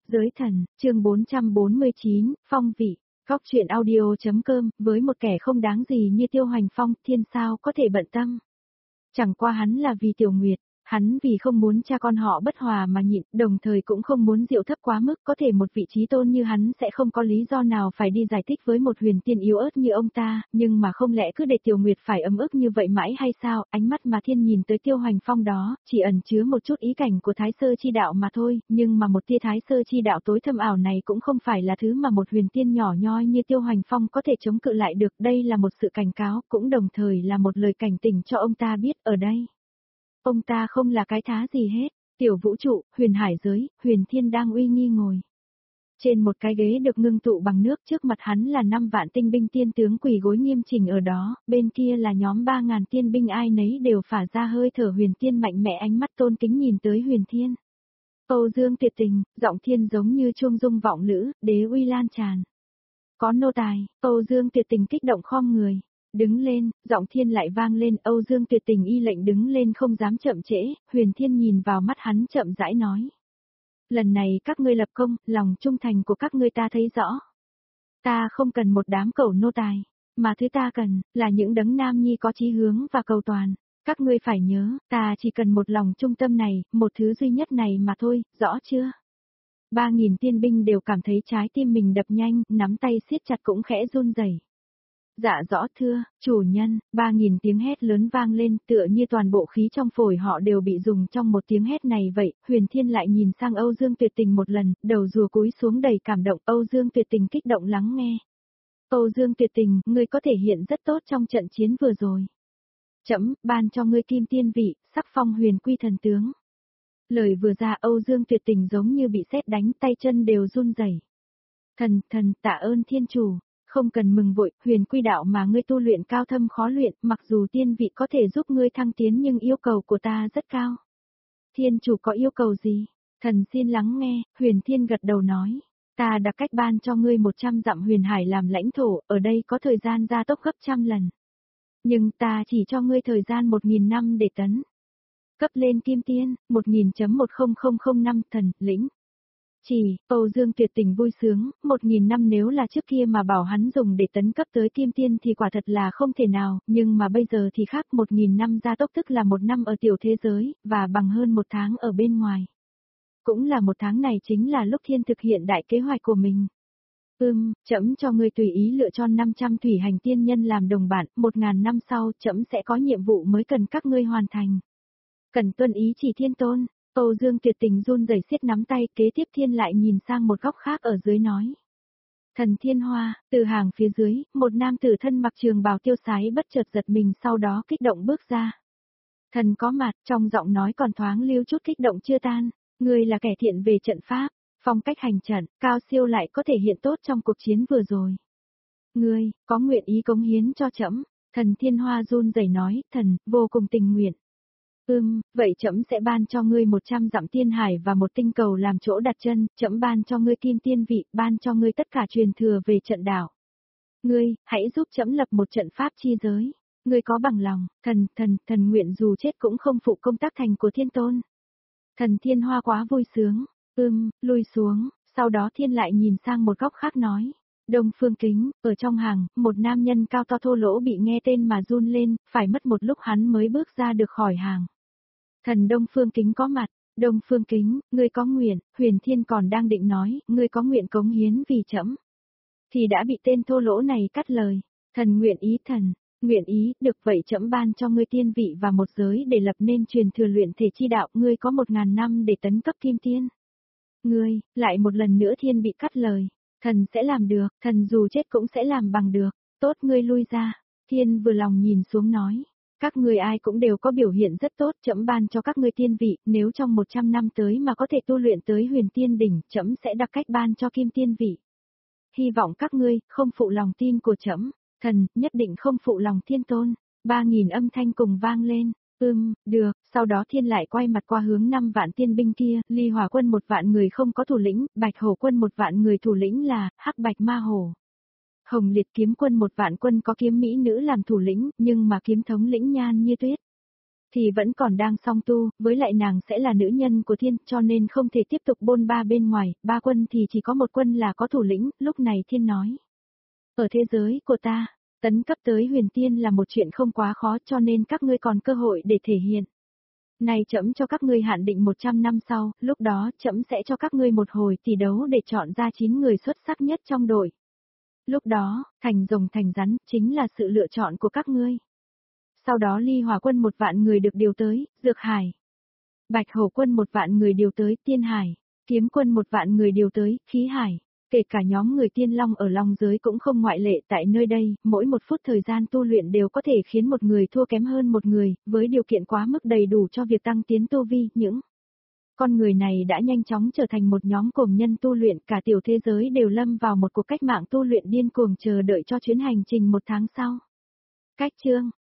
Giới thần, chương 449, phong vị, góc truyện audio.com, với một kẻ không đáng gì như Tiêu Hoành Phong, thiên sao có thể bận tâm. Chẳng qua hắn là vì Tiểu Nguyệt, hắn vì không muốn cha con họ bất hòa mà nhịn, đồng thời cũng không muốn diệu thấp quá mức, có thể một vị trí tôn như hắn sẽ không có lý do nào phải đi giải thích với một huyền tiên yếu ớt như ông ta, nhưng mà không lẽ cứ để Tiểu Nguyệt phải ấm ức như vậy mãi hay sao? Ánh mắt mà thiên nhìn tới Tiêu Hoành Phong đó, chỉ ẩn chứa một chút ý cảnh của Thái Sơ chi đạo mà thôi, nhưng mà một tia Thái Sơ chi đạo tối thâm ảo này cũng không phải là thứ mà một huyền tiên nhỏ nhoi như Tiêu Hoành Phong có thể chống cự lại được, đây là một sự cảnh cáo, cũng đồng thời là một lời cảnh tỉnh cho ông ta biết ở đây. Ông ta không là cái thá gì hết, tiểu vũ trụ, huyền hải giới, huyền thiên đang uy nghi ngồi. Trên một cái ghế được ngưng tụ bằng nước, trước mặt hắn là 5 vạn tinh binh tiên tướng quỳ gối nghiêm chỉnh ở đó, bên kia là nhóm 3.000 tiên binh ai nấy đều phả ra hơi thở huyền tiên mạnh mẽ, ánh mắt tôn kính nhìn tới huyền thiên. Âu Dương tuyệt tình, giọng thiên giống như chuông dung vọng lữ, đế uy lan tràn. Có nô tài, Âu Dương tuyệt tình kích động khom người. Đứng lên, giọng thiên lại vang lên, Âu Dương tuyệt tình y lệnh đứng lên không dám chậm trễ, huyền thiên nhìn vào mắt hắn chậm rãi nói. Lần này các ngươi lập công, lòng trung thành của các ngươi ta thấy rõ. Ta không cần một đám cẩu nô tài, mà thứ ta cần, là những đấng nam nhi có chí hướng và cầu toàn. Các ngươi phải nhớ, ta chỉ cần một lòng trung tâm này, một thứ duy nhất này mà thôi, rõ chưa? 3.000 tiên binh đều cảm thấy trái tim mình đập nhanh, nắm tay siết chặt cũng khẽ run rẩy. Dạ rõ thưa, chủ nhân, 3.000 tiếng hét lớn vang lên, tựa như toàn bộ khí trong phổi họ đều bị dùng trong một tiếng hét này vậy. Huyền Thiên lại nhìn sang Âu Dương tuyệt tình một lần, đầu rùa cúi xuống đầy cảm động. Âu Dương tuyệt tình kích động lắng nghe. Âu Dương tuyệt tình, ngươi có thể hiện rất tốt trong trận chiến vừa rồi. Trẫm ban cho ngươi kim tiên vị, sắc phong huyền quy thần tướng. Lời vừa ra, Âu Dương tuyệt tình giống như bị sét đánh, tay chân đều run rẩy. Thần, tạ ơn thiên chủ. Không cần mừng vội, huyền quy đạo mà ngươi tu luyện cao thâm khó luyện, mặc dù tiên vị có thể giúp ngươi thăng tiến nhưng yêu cầu của ta rất cao. Thiên chủ có yêu cầu gì? Thần xin lắng nghe, huyền thiên gật đầu nói. Ta đặt cách ban cho ngươi 100 dặm huyền hải làm lãnh thổ, ở đây có thời gian gia tốc gấp trăm lần. Nhưng ta chỉ cho ngươi thời gian 1.000 năm để tấn. Cấp lên kim tiên, 1000.10005 thần, lĩnh. Chỉ, Âu Dương tuyệt tình vui sướng, 1.000 năm nếu là trước kia mà bảo hắn dùng để tấn cấp tới kim tiên thì quả thật là không thể nào, nhưng mà bây giờ thì khác, 1.000 năm gia tốc tức là 1 năm ở tiểu thế giới, và bằng hơn 1 tháng ở bên ngoài. Cũng là 1 tháng này chính là lúc thiên thực hiện đại kế hoạch của mình. Trẫm cho ngươi tùy ý lựa chọn 500 thủy hành tiên nhân làm đồng bạn, 1.000 năm sau trẫm sẽ có nhiệm vụ mới cần các ngươi hoàn thành. Cần tuân ý chỉ thiên tôn. Âu Dương tuyệt tình run rẩy siết nắm tay, kế tiếp thiên lại nhìn sang một góc khác ở dưới nói. Thần Thiên Hoa, từ hàng phía dưới, một nam tử thân mặc trường bào tiêu sái bất chợt giật mình sau đó kích động bước ra. Thần có mặt, trong giọng nói còn thoáng lưu chút kích động chưa tan, ngươi là kẻ thiện về trận pháp, phong cách hành trận, cao siêu lại có thể hiện tốt trong cuộc chiến vừa rồi. Ngươi, có nguyện ý cống hiến cho trẫm? Thần Thiên Hoa run rẩy nói, thần, vô cùng tình nguyện. Vậy trẫm sẽ ban cho ngươi 100 dặm tiên hải và một tinh cầu làm chỗ đặt chân, trẫm ban cho ngươi kim tiên vị, ban cho ngươi tất cả truyền thừa về trận đảo. Ngươi, hãy giúp trẫm lập một trận pháp chi giới. Ngươi có bằng lòng, thần nguyện dù chết cũng không phụ công tác thành của thiên tôn. Thần Thiên Hoa quá vui sướng, lui xuống, sau đó thiên lại nhìn sang một góc khác nói. Đông Phương Kính, ở trong hàng, một nam nhân cao to thô lỗ bị nghe tên mà run lên, phải mất một lúc hắn mới bước ra được khỏi hàng. Thần Đông Phương Kính có mặt, Đông Phương Kính, ngươi có nguyện, huyền thiên còn đang định nói, ngươi có nguyện cống hiến vì trẫm. Thì đã bị tên thô lỗ này cắt lời, thần, nguyện ý, được vậy trẫm ban cho ngươi tiên vị và một giới để lập nên truyền thừa luyện thể chi đạo, ngươi có 1.000 năm để tấn cấp kim tiên. Ngươi, lại một lần nữa thiên bị cắt lời, thần sẽ làm được, thần dù chết cũng sẽ làm bằng được, tốt ngươi lui ra, thiên vừa lòng nhìn xuống nói. Các ngươi ai cũng đều có biểu hiện rất tốt, trẫm ban cho các ngươi tiên vị, nếu trong 100 năm tới mà có thể tu luyện tới huyền tiên đỉnh, trẫm sẽ đặt cách ban cho kim tiên vị. Hy vọng các ngươi không phụ lòng tin của trẫm, thần nhất định không phụ lòng thiên tôn. 3.000 âm thanh cùng vang lên. Được, sau đó thiên lại quay mặt qua hướng 5 vạn tiên binh kia, Ly Hỏa quân 1 vạn người không có thủ lĩnh, Bạch Hổ quân 1 vạn người thủ lĩnh là Hắc Bạch Ma Hổ. Hồng Liệt kiếm quân 1 vạn quân có kiếm mỹ nữ làm thủ lĩnh, nhưng mà kiếm thống lĩnh Nhan Như Tuyết. thì vẫn còn đang song tu, với lại nàng sẽ là nữ nhân của thiên, cho nên không thể tiếp tục bôn ba bên ngoài, 3 quân thì chỉ có một quân là có thủ lĩnh, lúc này thiên nói. Ở thế giới của ta, tấn cấp tới huyền tiên là một chuyện không quá khó cho nên các ngươi còn cơ hội để thể hiện. Này trẫm cho các ngươi hạn định 100 năm sau, lúc đó trẫm sẽ cho các ngươi một hồi tỷ đấu để chọn ra 9 người xuất sắc nhất trong đội. Lúc đó, thành rồng thành rắn, chính là sự lựa chọn của các ngươi. Sau đó ly hỏa quân 1 vạn người được điều tới, Dược Hải. Bạch hổ quân 1 vạn người điều tới, Tiên Hải. Kiếm quân 1 vạn người điều tới, Khí Hải. Kể cả nhóm người tiên long ở long giới cũng không ngoại lệ, tại nơi đây, mỗi 1 phút thời gian tu luyện đều có thể khiến một người thua kém hơn một người, với điều kiện quá mức đầy đủ cho việc tăng tiến tu vi, những con người này đã nhanh chóng trở thành một nhóm cuồng nhân tu luyện, cả tiểu thế giới đều lâm vào một cuộc cách mạng tu luyện điên cuồng chờ đợi cho chuyến hành trình 1 tháng sau. Cách chương